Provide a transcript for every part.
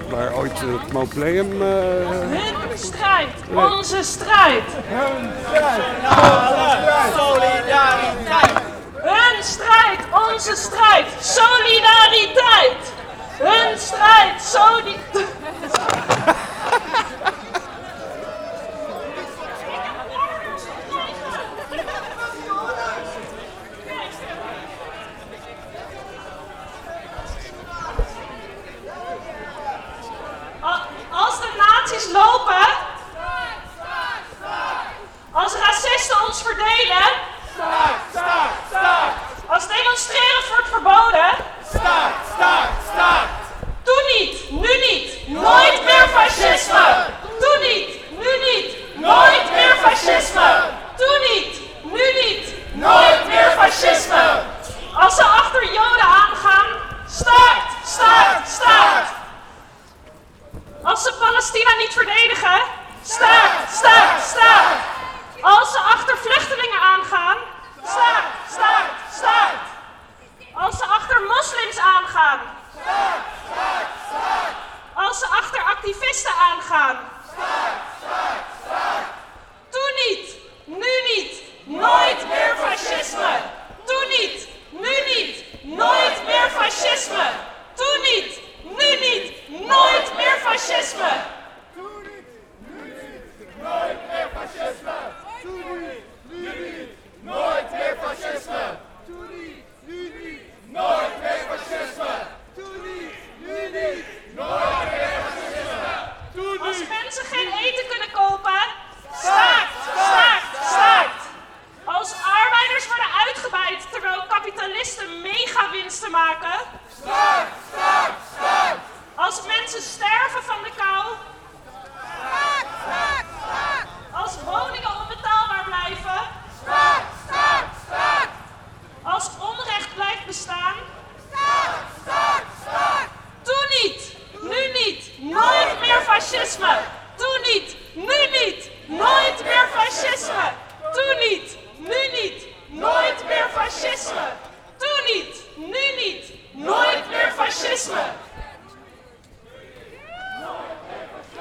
waar ooit het Mausoleum... Hun strijd, onze strijd. Hun strijd, solidariteit. Hun strijd, onze strijd, solidariteit. Hun strijd, Als de nazi's lopen, als racisten ons verdelen, als demonstreren wordt verboden, doe niet, nu niet, nooit meer fascisme. Doe niet, nu niet, nooit meer fascisme. Doe niet, nu niet, nooit meer fascisme. Als ze achter Joden aangaan, staakt, staakt, staakt. Als ze Palestina niet verdedigen, staakt, staakt, staakt. Als ze achter vluchtelingen aangaan, staakt, staakt, staakt. Als ze achter moslims aangaan, staakt, staakt, staakt. Als ze achter activisten aangaan, staakt, staakt, staakt. Doe niet, nu niet, nooit meer fascisme. Doe niet, nu niet, nooit meer fascisme. Doe niet, nu niet, nooit meer fascisme. Doe niet, nu niet, nooit meer fascisme. Doe niet, nu niet, nooit meer fascisme. Doe niet, nu niet, nooit meer fascisme. Doe niet, nu niet, nooit meer fascisme. Als mensen geen eten kunnen kopen, staakt, staakt, staakt. Als arbeiders worden uitgebuit terwijl kapitalisten megawinsten maken, Staakt, staakt, staakt. als mensen sterven van de kou, Staakt, staakt, staakt. als woningen onbetaalbaar blijven, Staakt, staakt, staakt. als onrecht blijft bestaan, Staakt, staakt, staakt. doe niet, nu niet, nooit meer fascisme. Doe niet, nu niet, nooit meer fascisme. Doe niet, nu niet, nooit meer fascisme. Doe niet, nu niet, nooit meer fascisme.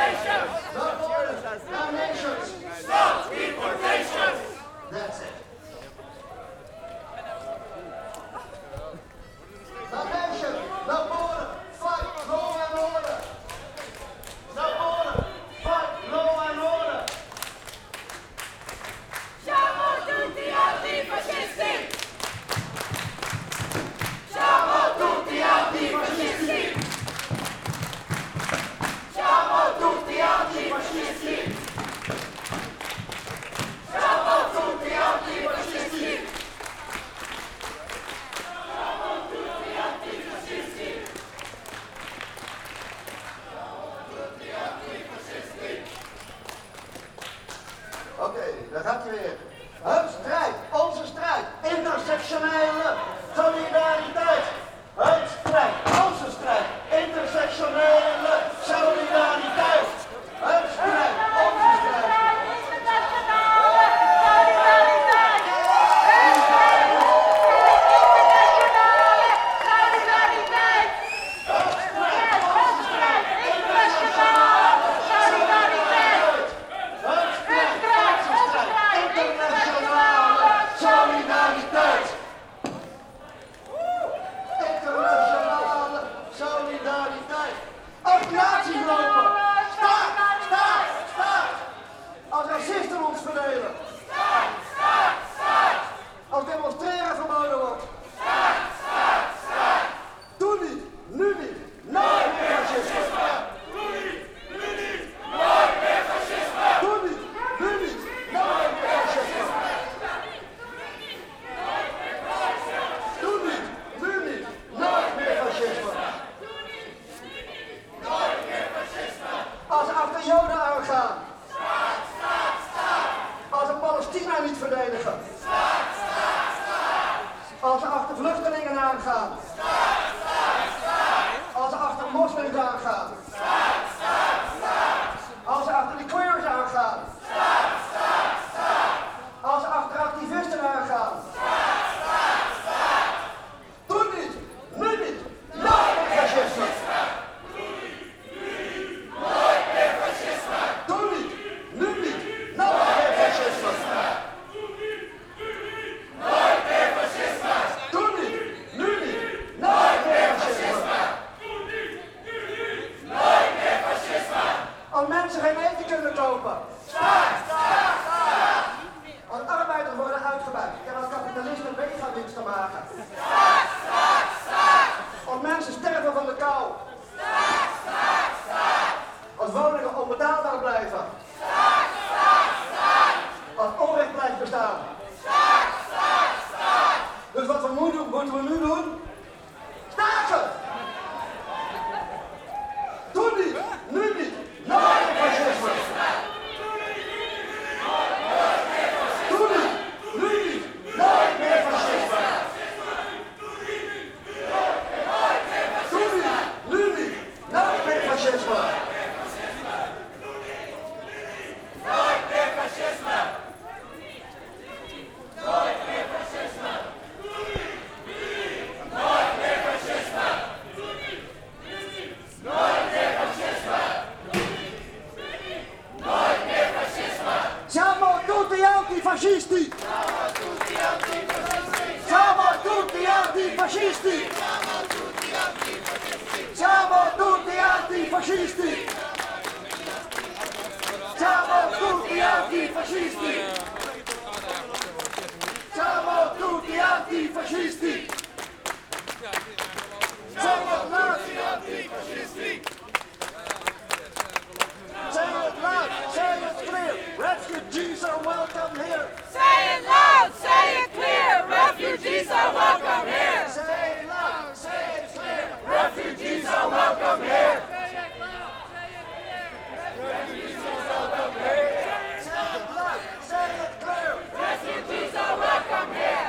That's it. Now nation, now border, fight law and order. Now border, fight law and order. Siamo tutti antifascisti! Siamo tutti antifascisti! Siamo tutti antifascisti! Siamo tutti antifascisti! Oké, daar gaat hij weer. Hun strijd, onze strijd, intersectionele solidariteit. Hun strijd, onze strijd, intersectionele solidariteit. Hun strijd, onze strijd. Internationale solidariteit! Internationale solidariteit! Internationale solidariteit! Internationale solidariteit. Internationale solidariteit. Acclamaties lopen. Staat, staat, staat. Als racisten ons verdelen. Staat, staat, staat. Als demonstreren verboden wordt. Staat, staat, staat. Doe niet, nu niet, nooit meer fascisme. Doe niet, nu niet, nooit meer fascisme. Doe niet, nu niet, nooit meer fascisme. Doe niet, nu niet, nooit meer fascisme. Als ze achter Joden aangaan. Als ze Palestina niet verdedigen. Als ze achter vluchtelingen aangaan. Als ze achter moslims aangaan. Als ze achter de queers aangaan. Als ze achter activisten aangaan. Doe niet, nu niet, nooit meer fascisme. Doe niet, nu niet, nooit meer fascisme. Doe niet, nu niet, nooit meer fascisme. Als mensen geen eten kunnen kopen. Als arbeiders worden uitgebuit en als kapitalisten mega-winst te maken. Als mensen sterven van de kou. Als woningen onbetaalbaar blijven. Als onrecht blijft bestaan. Dus wat we moeten we nu doen? Staken! Doe niet, nu niet, nooit meer fascisme! Doe niet, nu niet, nooit meer fascisme! Doe niet, nu niet, nooit meer fascisme! Siamo tutti antifascisti! Siamo tutti antifascisti! Siamo tutti antifascisti! Siamo tutti antifascisti! Siamo tutti antifascisti! Siamo tutti antifascisti! Say it loud, say it clear, refugees are welcome here. Say it loud, say it clear, refugees are welcome here. Say it loud, say it clear, refugees are welcome here. Refugees are welcome here. Say it loud, say it clear, Refugees are welcome here.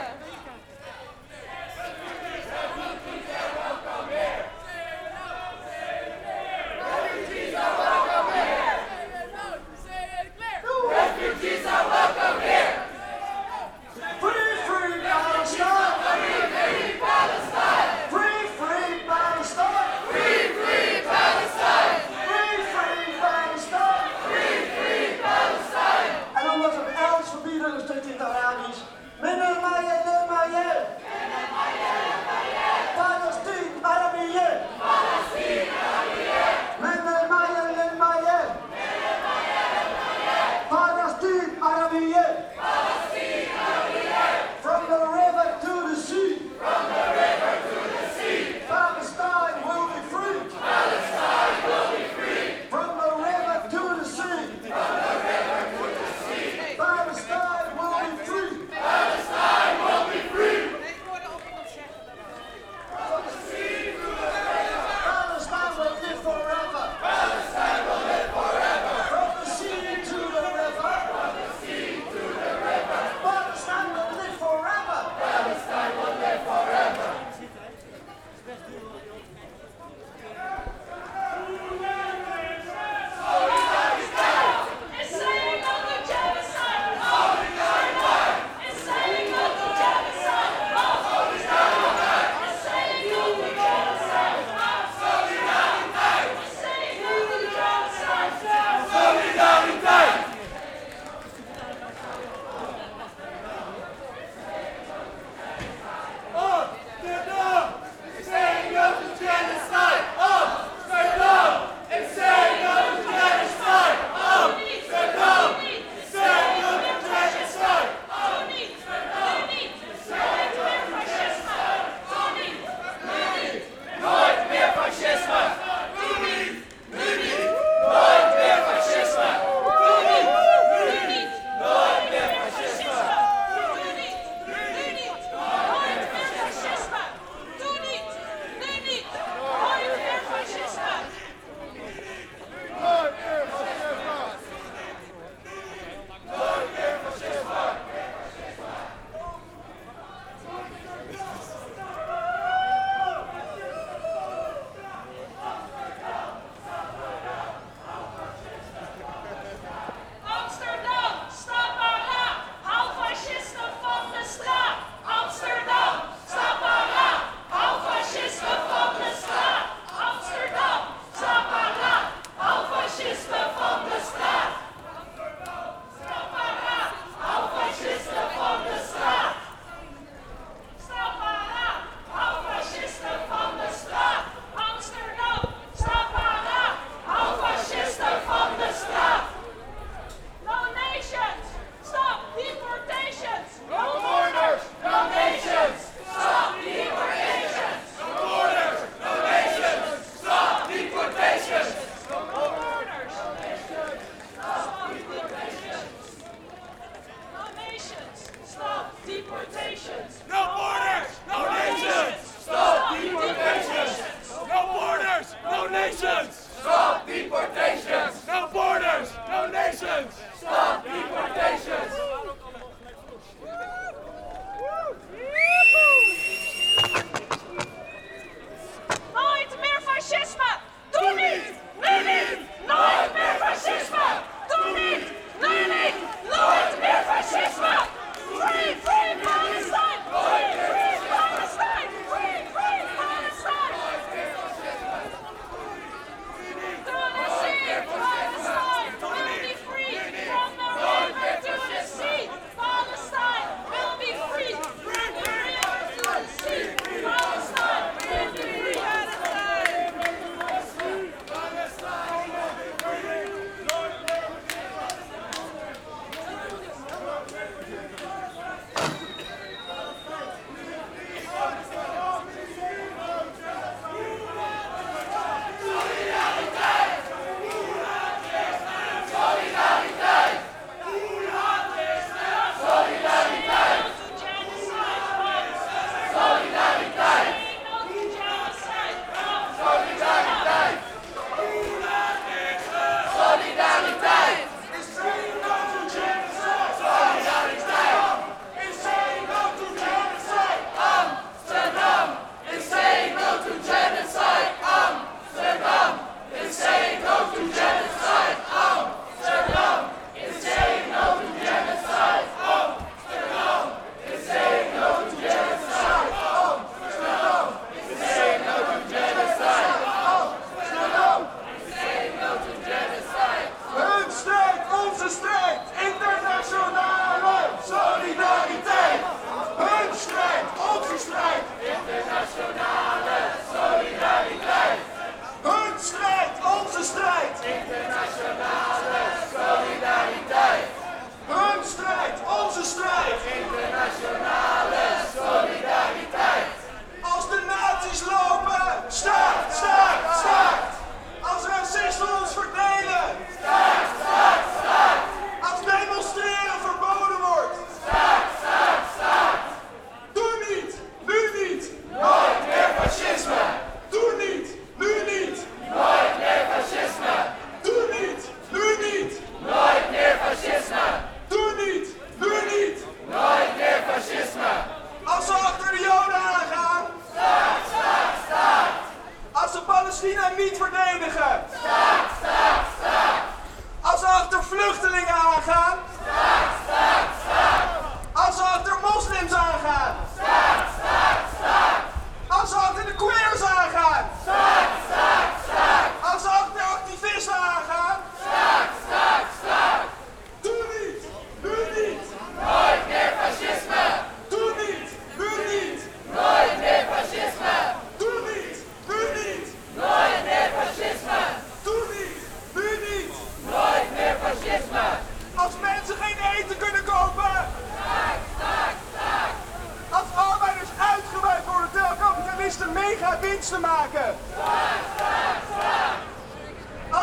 refugees are welcome here.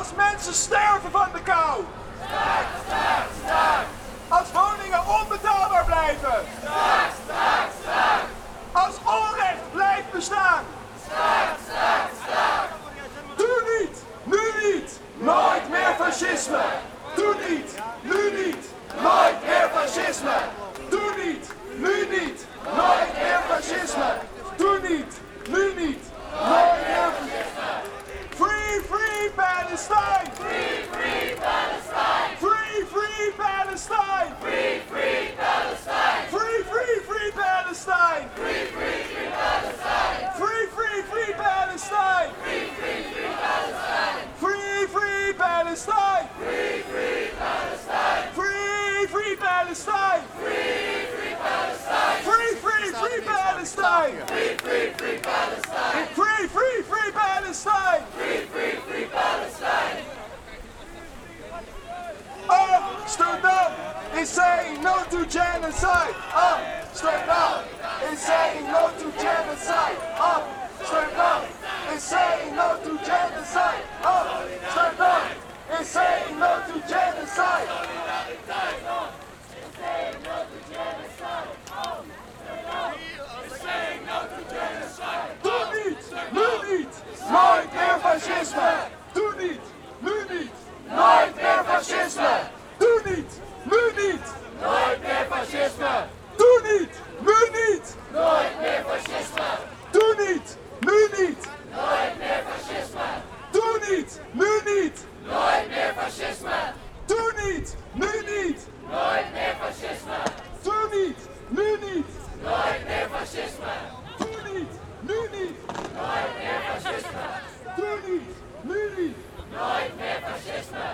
Als mensen sterven van de kou. Staakt, staakt, staakt. Als woningen onbetaalbaar blijven. Staakt, staakt, staakt. Als onrecht blijft bestaan. Staakt, staakt, staakt. Doe niet, nu niet, nooit meer fascisme. Doe niet, nu niet, nooit meer fascisme. Doe niet, nu niet, nooit meer fascisme. Doe niet, nu niet, nooit meer fascisme. Free, free Palestine! Free, free Palestine! Free, free Palestine! Free, free Palestine! Free, free, free Palestine! Free, free, free Palestine! Free, free, free Palestine! Free, free, free Palestine! Free, free Palestine! Free, free Palestine! Free, free Palestine! Free, free Palestine! Free, free, free Palestine! Free, free, free Palestine! Free, free, free Palestine! Free, free, free Palestine! Amsterdam is saying no to genocide! Amsterdam is saying no to genocide! Amsterdam is saying no to genocide! Amsterdam is saying no to genocide! Doe niet, nu niet, nooit meer fascisme! Doe niet, nu niet, nooit meer fascisme! Doe niet, nu niet, nooit meer fascisme! Doe niet, nu niet, nooit meer fascisme! Doe niet, nu niet, nooit meer fascisme! Doe niet, nu niet, nooit meer fascisme! Doe niet, nu niet, nooit meer fascisme! Doe niet, nu niet, nooit meer fascisme! Doe niet, nu niet, nooit meer fascisme! Doe niet, nu niet, nooit meer fascisme!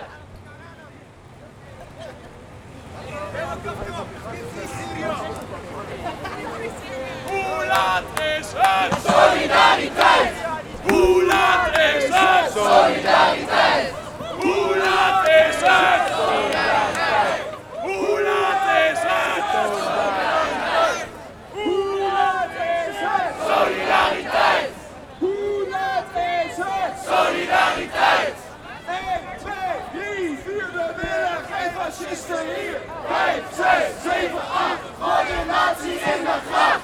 Hoe laat is het? Solidariteit! Hoe laat is het? Solidariteit! Hoe laat is het? Hoe laat is het? Hoe laat is het? Solidariteit! Hoe laat is het? Solidariteit! 1, 2, 3, 4, we willen geen fascisten hier! 5, 6, 7, 8, mooie natie in de gracht!